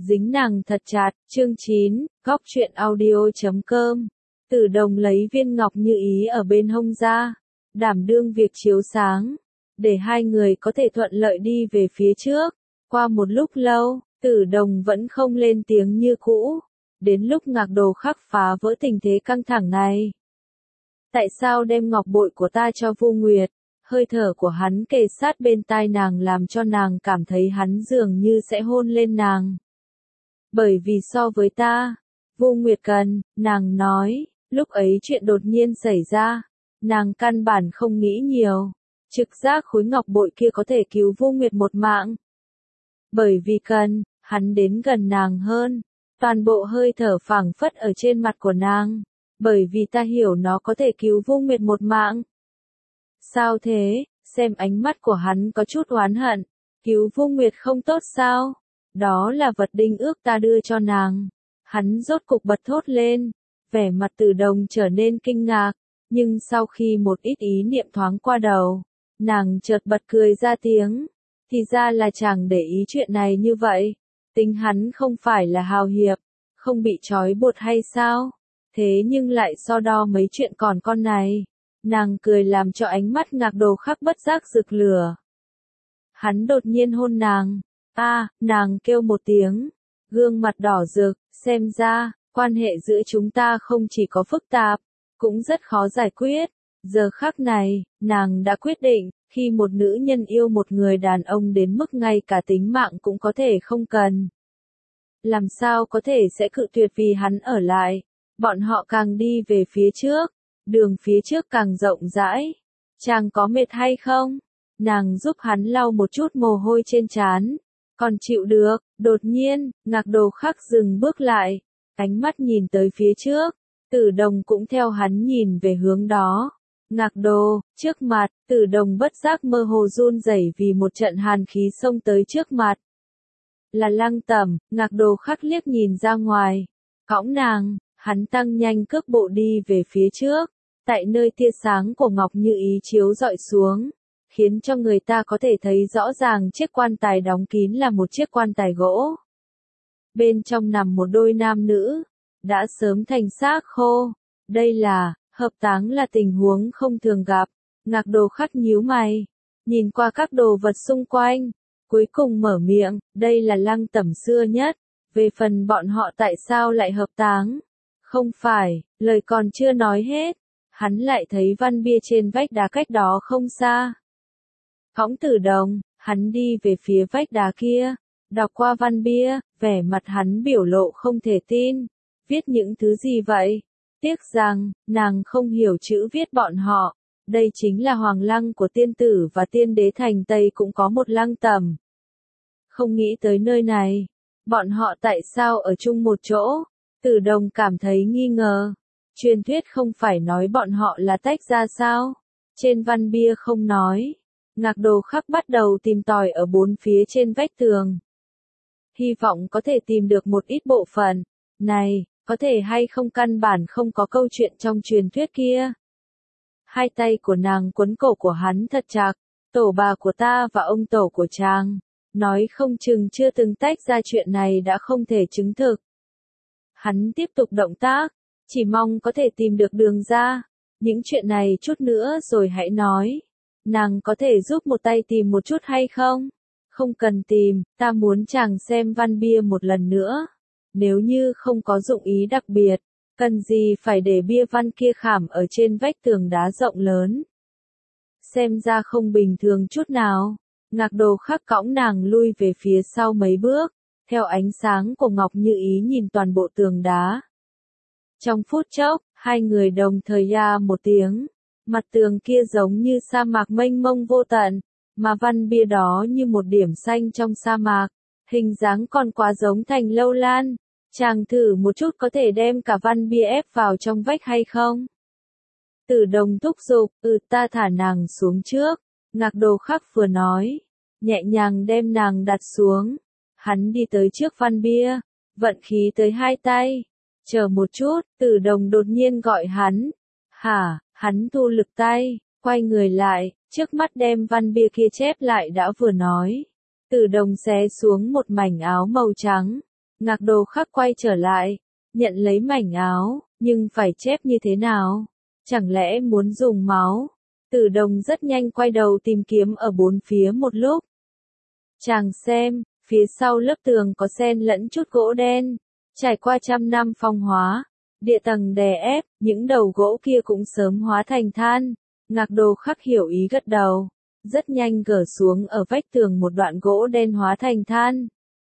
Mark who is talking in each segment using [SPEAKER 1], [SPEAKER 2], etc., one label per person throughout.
[SPEAKER 1] dính nàng thật chặt, chương 9, góc truyện audio.com. Tử Đồng lấy viên ngọc như ý ở bên hông ra, đảm đương việc chiếu sáng, để hai người có thể thuận lợi đi về phía trước. Qua một lúc lâu, Tử Đồng vẫn không lên tiếng như cũ. Đến lúc Ngạc Đồ Khắc phá vỡ tình thế căng thẳng này. Tại sao đem ngọc bội của ta cho Vu Nguyệt? Hơi thở của hắn kề sát bên tai nàng làm cho nàng cảm thấy hắn dường như sẽ hôn lên nàng. Bởi vì so với ta, Vu Nguyệt cần, nàng nói, lúc ấy chuyện đột nhiên xảy ra, nàng căn bản không nghĩ nhiều, trực giác khối ngọc bội kia có thể cứu Vu Nguyệt một mạng. Bởi vì cần, hắn đến gần nàng hơn, toàn bộ hơi thở phảng phất ở trên mặt của nàng, bởi vì ta hiểu nó có thể cứu Vu Nguyệt một mạng. Sao thế? Xem ánh mắt của hắn có chút oán hận, cứu Vu Nguyệt không tốt sao? Đó là vật đính ước ta đưa cho nàng. Hắn rốt cục bật thốt lên, vẻ mặt Tử Đồng trở nên kinh ngạc, nhưng sau khi một ít ý niệm thoáng qua đầu, nàng chợt bật cười ra tiếng. Thì ra là chàng để ý chuyện này như vậy, tính hắn không phải là hào hiệp, không bị trói buộc hay sao? Thế nhưng lại so đo mấy chuyện còn con này. Nàng cười làm cho ánh mắt Ngạc Đồ Khắc bất giác rực lửa. Hắn đột nhiên hôn nàng. Nàng kêu một tiếng, gương mặt đỏ rực, xem ra, quan hệ giữa chúng ta không chỉ có phức tạp, cũng rất khó giải quyết. Giờ khắc này, nàng đã quyết định, khi một nữ nhân yêu một người đàn ông đến mức ngay cả tính mạng cũng có thể không cần. Làm sao có thể sẽ cự tuyệt vì hắn ở lại, bọn họ càng đi về phía trước. Đường phía trước càng rộng rãi. Chàng có mệt hay không? Nàng giúp hắn lau một chút mồ hôi trên trán. Còn chịu được. Đột nhiên, Ngạc Đồ Khắc dừng bước lại. Ánh mắt nhìn tới phía trước. Tử Đồng cũng theo hắn nhìn về hướng đó. Ngạc Đồ, trước mặt, Tử Đồng bất giác mơ hồ run rẩy vì một trận hàn khí xông tới trước mặt. Là Lăng Tẩm. Ngạc Đồ Khắc liếc nhìn ra ngoài. Cõng nàng. Hắn tăng nhanh cước bộ đi về phía trước, tại nơi tia sáng của ngọc như ý chiếu rọi xuống, khiến cho người ta có thể thấy rõ ràng chiếc quan tài đóng kín là một chiếc quan tài gỗ. Bên trong nằm một đôi nam nữ, đã sớm thành xác khô. Đây là, hợp táng là tình huống không thường gặp. Ngạc Đồ Khắc nhíu mày, nhìn qua các đồ vật xung quanh, cuối cùng mở miệng, đây là Lăng Tẩm xưa nhất, về phần bọn họ tại sao lại hợp táng? Không phải, lời còn chưa nói hết, hắn lại thấy văn bia trên vách đá cách đó không xa. Cõng Tử Đồng, hắn đi về phía vách đá kia, đọc qua văn bia, vẻ mặt hắn biểu lộ không thể tin. Viết những thứ gì vậy? Tiếc rằng, nàng không hiểu chữ viết bọn họ. Đây chính là hoàng lăng của tiên tử và tiên đế thành Tây cũng có một Lăng Tẩm. Không nghĩ tới nơi này, bọn họ tại sao ở chung một chỗ? Tử Đồng cảm thấy nghi ngờ. Truyền thuyết không phải nói bọn họ là tách ra sao? Trên văn bia không nói. Ngạc Đồ Khắc bắt đầu tìm tòi ở bốn phía trên vách tường. Hy vọng có thể tìm được một ít bộ phận. Này, có thể hay không căn bản không có câu chuyện trong truyền thuyết kia. Hai tay của nàng quấn cổ của hắn thật chặt. Tổ bà của ta và ông tổ của chàng. Nói không chừng chưa từng tách ra chuyện này đã không thể chứng thực. Hắn tiếp tục động tác, chỉ mong có thể tìm được đường ra. Những chuyện này chút nữa rồi hãy nói. Nàng có thể giúp một tay tìm một chút hay không? Không cần tìm, ta muốn chàng xem văn bia một lần nữa. Nếu như không có dụng ý đặc biệt, cần gì phải để bia văn kia khảm ở trên vách tường đá rộng lớn. Xem ra không bình thường chút nào. Ngạc Đồ Khắc cõng nàng lui về phía sau mấy bước. Theo ánh sáng của ngọc như ý nhìn toàn bộ tường đá. Trong phút chốc, hai người đồng thời ya một tiếng. Mặt tường kia giống như sa mạc mênh mông vô tận, mà văn bia đó như một điểm xanh trong sa mạc. Hình dáng còn quá giống thành lâu lan. Chàng thử một chút có thể đem cả văn bia ép vào trong vách hay không? Tử Đồng thúc giục, ta thả nàng xuống trước. Ngạc Đồ Khắc vừa nói, nhẹ nhàng đem nàng đặt xuống. Hắn đi tới trước văn bia, vận khí tới hai tay. Chờ một chút, Tử Đồng đột nhiên gọi hắn. Hả, hắn thu lực tay, quay người lại, trước mắt đem văn bia kia chép lại đã vừa nói. Tử Đồng xé xuống một mảnh áo màu trắng. Ngạc Đồ Khắc quay trở lại, nhận lấy mảnh áo, nhưng phải chép như thế nào? Chẳng lẽ muốn dùng máu? Tử Đồng rất nhanh quay đầu tìm kiếm ở bốn phía một lúc. Chàng xem, phía sau lớp tường có xen lẫn chút gỗ đen, trải qua trăm năm phong hóa, địa tầng đè ép, những đầu gỗ kia cũng sớm hóa thành than. Ngạc Đồ Khắc hiểu ý gật đầu, rất nhanh gỡ xuống ở vách tường một đoạn gỗ đen hóa thành than.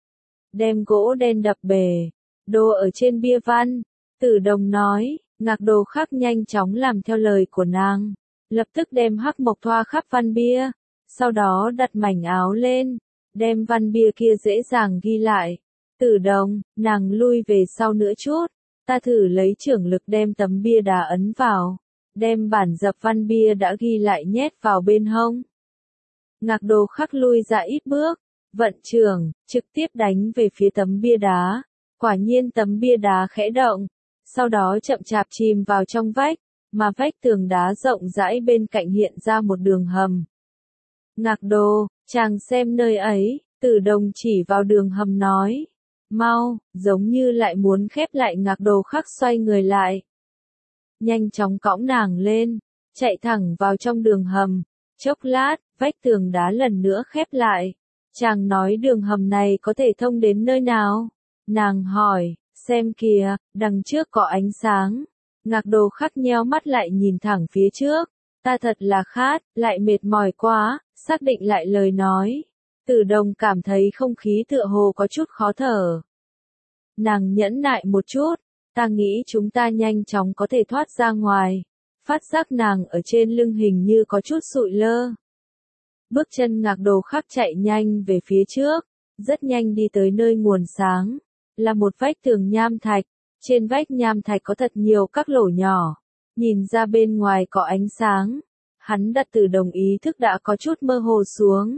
[SPEAKER 1] Đem gỗ đen đập bể, đồ ở trên bia văn, Tử Đồng nói, Ngạc Đồ Khắc nhanh chóng làm theo lời của nàng, lập tức đem hắc mộc thoa khắp văn bia, sau đó đặt mảnh áo lên, đem văn bia kia dễ dàng ghi lại. Tử Đồng, nàng lui về sau nữa chút, ta thử lấy trưởng lực đem tấm bia đá ấn vào, đem bản dập văn bia đã ghi lại nhét vào bên hông. Ngạc Đồ Khắc lui ra ít bước, vận trưởng, trực tiếp đánh về phía tấm bia đá. Quả nhiên tấm bia đá khẽ động, sau đó chậm chạp chìm vào trong vách, mà vách tường đá rộng rãi bên cạnh hiện ra một đường hầm. Ngạc Đồ, chàng xem nơi ấy, Tử Đồng chỉ vào đường hầm nói. Mau, giống như lại muốn khép lại. Ngạc Đồ Khắc xoay người lại. Nhanh chóng cõng nàng lên, chạy thẳng vào trong đường hầm. Chốc lát, vách tường đá lần nữa khép lại. Chàng nói đường hầm này có thể thông đến nơi nào? Nàng hỏi, xem kìa, đằng trước có ánh sáng. Ngạc Đồ Khắc nheo mắt lại nhìn thẳng phía trước. Ta thật là khát, lại mệt mỏi quá, xác định lại lời nói. Tử Đồng cảm thấy không khí tựa hồ có chút khó thở. Nàng nhẫn nại một chút, ta nghĩ chúng ta nhanh chóng có thể thoát ra ngoài. Phát giác nàng ở trên lưng hình như có chút sụi lơ. Bước chân Ngạc Đồ Khắc chạy nhanh về phía trước, rất nhanh đi tới nơi nguồn sáng, là một vách tường nham thạch, trên vách nham thạch có thật nhiều các lỗ nhỏ, nhìn ra bên ngoài có ánh sáng, hắn đặt Tử Đồng ý thức đã có chút mơ hồ xuống.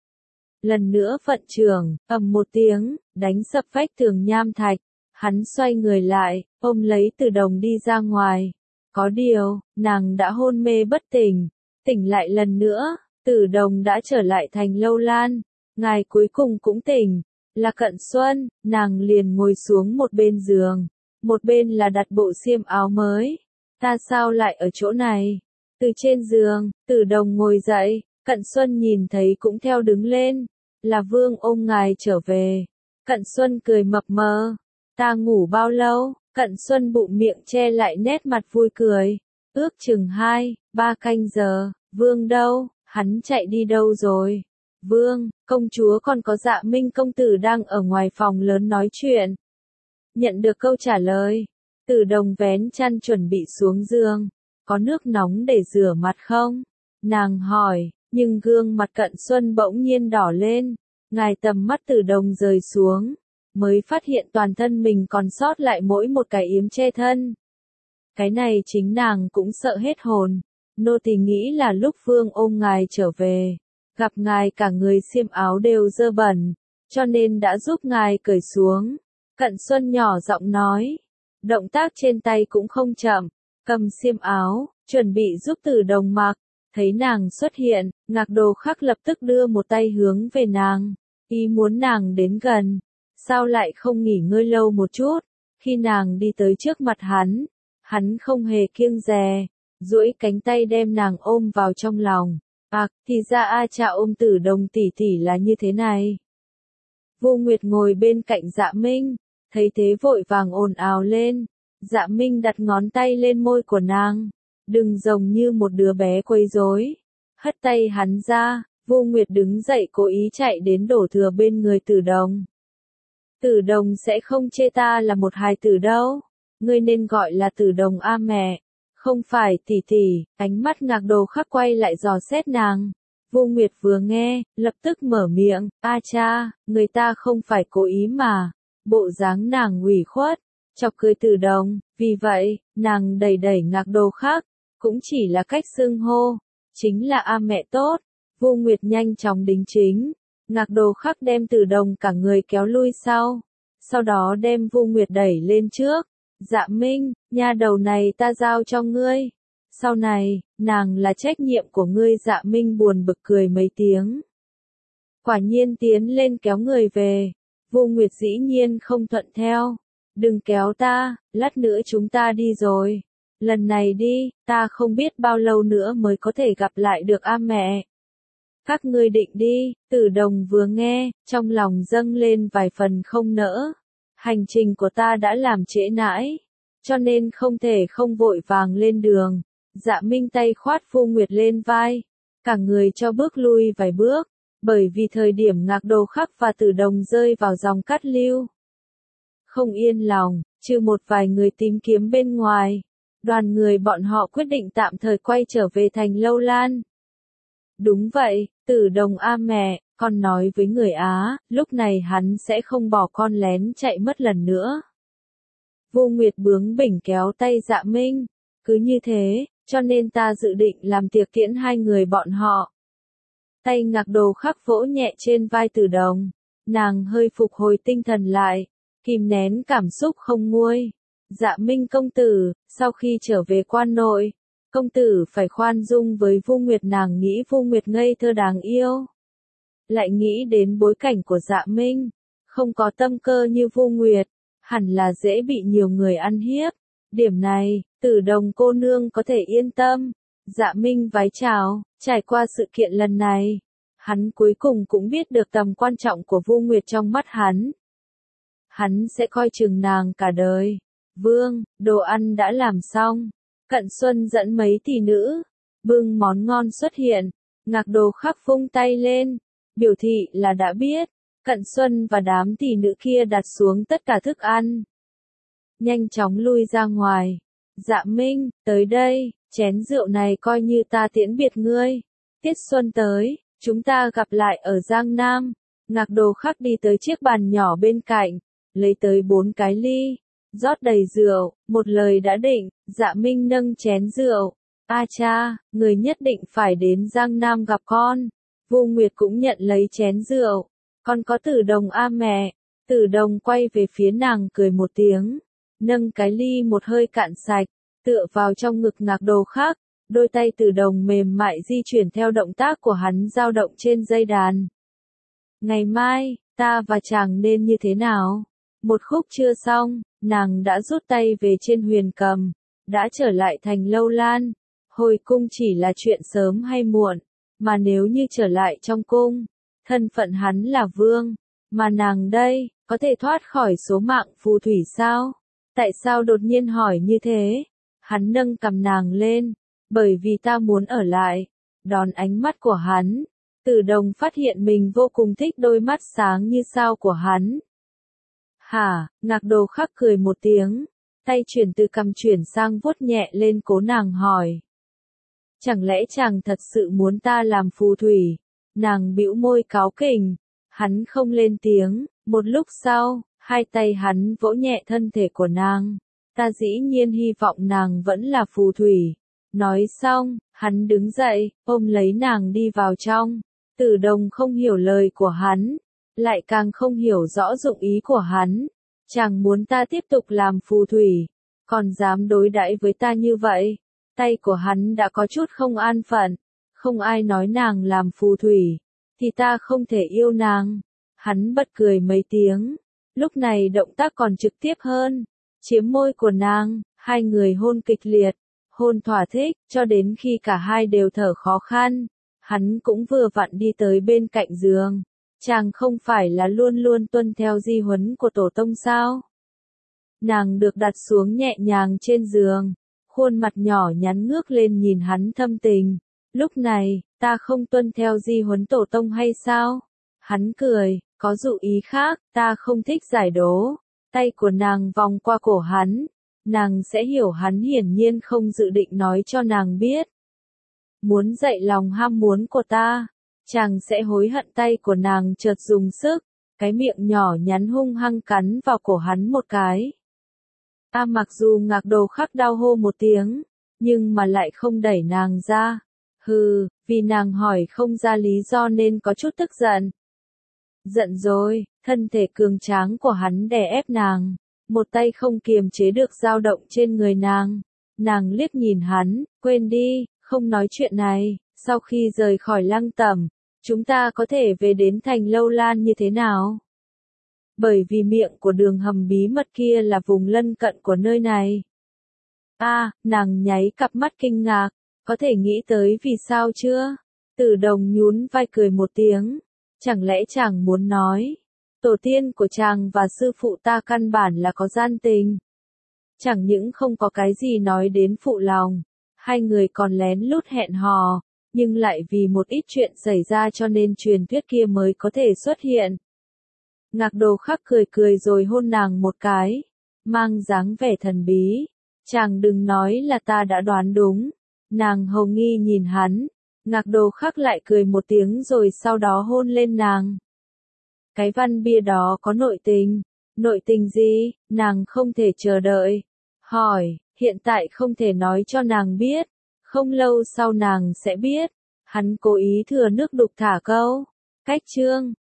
[SPEAKER 1] Lần nữa vận trưởng, ầm một tiếng, đánh sập vách tường nham thạch, hắn xoay người lại, ôm lấy Tử Đồng đi ra ngoài. Có điều, nàng đã hôn mê bất tỉnh, tỉnh lại lần nữa. Tử Đồng đã trở lại thành Lâu Lan, ngài cuối cùng cũng tỉnh, là Cận Xuân, nàng liền ngồi xuống một bên giường, một bên là đặt bộ xiêm áo mới. Ta sao lại ở chỗ này? Từ trên giường, Tử Đồng ngồi dậy, Cận Xuân nhìn thấy cũng theo đứng lên, là Vương ôm ngài trở về. Cận Xuân cười mập mờ, ta ngủ bao lâu? Cận Xuân bụng miệng che lại nét mặt vui cười, ước chừng 2-3 canh giờ. Vương đâu? Hắn chạy đi đâu rồi? Vương, công chúa còn có Dạ Minh công tử đang ở ngoài phòng lớn nói chuyện. Nhận được câu trả lời, Tử Đồng vén chăn chuẩn bị xuống giường. Có nước nóng để rửa mặt không? Nàng hỏi, nhưng gương mặt Cận Xuân bỗng nhiên đỏ lên. Ngài tầm mắt Tử Đồng rời xuống, mới phát hiện toàn thân mình còn sót lại mỗi một cái yếm che thân. Cái này chính nàng cũng sợ hết hồn. Nô tỳ nghĩ là lúc Vương ôm ngài trở về, gặp ngài cả người xiêm áo đều dơ bẩn, cho nên đã giúp ngài cởi xuống. Cận Xuân nhỏ giọng nói, động tác trên tay cũng không chậm, cầm xiêm áo, chuẩn bị giúp Tử Đồng mặc. Thấy nàng xuất hiện, Ngạc Đồ Khắc lập tức đưa một tay hướng về nàng, ý muốn nàng đến gần. Sao lại không nghỉ ngơi lâu một chút? Khi nàng đi tới trước mặt hắn không hề kiêng dè, duỗi cánh tay đem nàng ôm vào trong lòng. Thì ra A Cha ôm Tử Đồng tỷ tỷ là như thế này. Vô Nguyệt ngồi bên cạnh Dạ Minh, thấy thế vội vàng ồn ào lên. Dạ Minh đặt ngón tay lên môi của nàng, đừng giống như một đứa bé quấy rối. Hất tay hắn ra, Vô Nguyệt đứng dậy cố ý chạy đến đổ thừa bên người Tử Đồng. Tử Đồng sẽ không chê ta là một hài tử đâu, ngươi nên gọi là Tử Đồng a mẹ. Không phải tỷ tỷ. Ánh mắt Ngạc Đồ Khắc quay lại dò xét nàng. Vô Nguyệt vừa nghe, lập tức mở miệng, A cha, người ta không phải cố ý mà. Bộ dáng nàng ủy khuất, chọc cười Tử Đồng, vì vậy, nàng đẩy đẩy Ngạc Đồ Khắc, cũng chỉ là cách xưng hô, chính là a mẹ tốt. Vô Nguyệt nhanh chóng đính chính, Ngạc Đồ Khắc đem Tử Đồng cả người kéo lui sau đó đem Vô Nguyệt đẩy lên trước. Dạ Minh, nha đầu này ta giao cho ngươi. Sau này, nàng là trách nhiệm của ngươi. Dạ Minh buồn bực cười mấy tiếng. Quả nhiên tiến lên kéo người về. Vô Nguyệt dĩ nhiên không thuận theo. Đừng kéo ta, lát nữa chúng ta đi rồi. Lần này đi, ta không biết bao lâu nữa mới có thể gặp lại được a mẹ. Các ngươi định đi, Tử Đồng vừa nghe, trong lòng dâng lên vài phần không nỡ. Hành trình của ta đã làm trễ nãi, cho nên không thể không vội vàng lên đường. Dạ Minh tay khoát Vô Nguyệt lên vai, cả người cho bước lui vài bước, bởi vì thời điểm Ngạc Đồ Khắc và Tử Đồng rơi vào dòng cát lưu. Không yên lòng, trừ một vài người tìm kiếm bên ngoài, đoàn người bọn họ quyết định tạm thời quay trở về thành Lâu Lan. Đúng vậy, Tử Đồng a mẹ, con nói với người Á, lúc này hắn sẽ không bỏ con lén chạy mất lần nữa. Vô Nguyệt bướng bỉnh kéo tay Dạ Minh, cứ như thế, cho nên ta dự định làm tiệc tiễn hai người bọn họ. Tay Ngạc Đồ Khắc vỗ nhẹ trên vai Tử Đồng, nàng hơi phục hồi tinh thần lại, kìm nén cảm xúc không nguôi. Dạ Minh công tử, sau khi trở về quan nội, công tử phải khoan dung với Vô Nguyệt, nàng nghĩ Vô Nguyệt ngây thơ đáng yêu. Lại nghĩ đến bối cảnh của Dạ Minh, không có tâm cơ như Vô Nguyệt, hẳn là dễ bị nhiều người ăn hiếp. Điểm này, Tử Đồng cô nương có thể yên tâm. Dạ Minh vái chào, trải qua sự kiện lần này, hắn cuối cùng cũng biết được tầm quan trọng của Vô Nguyệt trong mắt hắn. Hắn sẽ coi chừng nàng cả đời. Vương, đồ ăn đã làm xong. Cận Xuân dẫn mấy tỷ nữ, bưng món ngon xuất hiện. Ngạc Đồ Khắc vung tay lên, biểu thị là đã biết. Cận Xuân và đám tỷ nữ kia đặt xuống tất cả thức ăn, nhanh chóng lui ra ngoài. Dạ Minh, tới đây, chén rượu này coi như ta tiễn biệt ngươi. Tiết Xuân tới, chúng ta gặp lại ở Giang Nam. Ngạc Đồ Khắc đi tới chiếc bàn nhỏ bên cạnh, lấy tới 4 cái ly, rót đầy rượu, một lời đã định. Dạ Minh nâng chén rượu, a cha, người nhất định phải đến Giang Nam gặp con. Vô Nguyệt cũng nhận lấy chén rượu, con có Tử Đồng a mẹ. Tử Đồng quay về phía nàng cười một tiếng, nâng cái ly một hơi cạn sạch, tựa vào trong ngực Ngạc Đồ Khắc. Đôi tay Tử Đồng mềm mại di chuyển theo động tác của hắn dao động trên dây đàn. Ngày mai, ta và chàng nên như thế nào? Một khúc chưa xong, nàng đã rút tay về trên huyền cầm, đã trở lại thành Lâu Lan. Hồi cung chỉ là chuyện sớm hay muộn, mà nếu như trở lại trong cung, thân phận hắn là vương, mà nàng đây, có thể thoát khỏi số mạng phù thủy sao? Tại sao đột nhiên hỏi như thế? Hắn nâng cầm nàng lên, bởi vì ta muốn ở lại. Đón ánh mắt của hắn, Tử Đồng phát hiện mình vô cùng thích đôi mắt sáng như sao của hắn. Hả, Ngạc Đồ Khắc cười một tiếng, tay chuyển từ cầm chuyển sang vuốt nhẹ lên cố nàng hỏi. Chẳng lẽ chàng thật sự muốn ta làm phù thủy? Nàng bĩu môi cáu kỉnh, hắn không lên tiếng. Một lúc sau, hai tay hắn vỗ nhẹ thân thể của nàng. Ta dĩ nhiên hy vọng nàng vẫn là phù thủy. Nói xong, hắn đứng dậy, ôm lấy nàng đi vào trong. Tử Đồng không hiểu lời của hắn, lại càng không hiểu rõ dụng ý của hắn. Chàng muốn ta tiếp tục làm phù thủy, còn dám đối đãi với ta như vậy. Tay của hắn đã có chút không an phận, không ai nói nàng làm phù thủy, thì ta không thể yêu nàng. Hắn bật cười mấy tiếng, lúc này động tác còn trực tiếp hơn, chiếm môi của nàng, hai người hôn kịch liệt, hôn thỏa thích, cho đến khi cả hai đều thở khó khăn. Hắn cũng vừa vặn đi tới bên cạnh giường. Chàng không phải là luôn luôn tuân theo di huấn của tổ tông sao? Nàng được đặt xuống nhẹ nhàng trên giường, khuôn mặt nhỏ nhắn ngước lên nhìn hắn thâm tình. Lúc này, ta không tuân theo di huấn tổ tông hay sao? Hắn cười, có dụ ý khác, ta không thích giải đố. Tay của nàng vòng qua cổ hắn, nàng sẽ hiểu hắn hiển nhiên không dự định nói cho nàng biết. Muốn dậy lòng ham muốn của ta, chàng sẽ hối hận. Tay của nàng chợt dùng sức, cái miệng nhỏ nhắn hung hăng cắn vào cổ hắn một cái. Mặc dù Ngạc Đồ Khắc đau hô một tiếng, nhưng mà lại không đẩy nàng ra. Hừ, vì nàng hỏi không ra lý do nên có chút tức giận. Giận rồi, thân thể cường tráng của hắn đè ép nàng, một tay không kiềm chế được dao động trên người nàng. Nàng liếc nhìn hắn, quên đi, không nói chuyện này, sau khi rời khỏi Lăng Tẩm, chúng ta có thể về đến thành Lâu Lan như thế nào? Bởi vì miệng của đường hầm bí mật kia là vùng lân cận của nơi này. Nàng nháy cặp mắt kinh ngạc, có thể nghĩ tới vì sao chưa? Tử Đồng nhún vai cười một tiếng, chẳng lẽ chàng muốn nói, tổ tiên của chàng và sư phụ ta căn bản là có gian tình. Chẳng những không có cái gì nói đến phụ lòng, hai người còn lén lút hẹn hò, nhưng lại vì một ít chuyện xảy ra cho nên truyền thuyết kia mới có thể xuất hiện. Ngạc Đồ Khắc cười cười rồi hôn nàng một cái, mang dáng vẻ thần bí. Chàng đừng nói là ta đã đoán đúng. Nàng hầu nghi nhìn hắn, Ngạc Đồ Khắc lại cười một tiếng rồi sau đó hôn lên nàng. Cái văn bia đó có nội tình. Nội tình gì? Nàng không thể chờ đợi. Hỏi, hiện tại không thể nói cho nàng biết. Không lâu sau nàng sẽ biết. Hắn cố ý thừa nước đục thả câu. Cách chương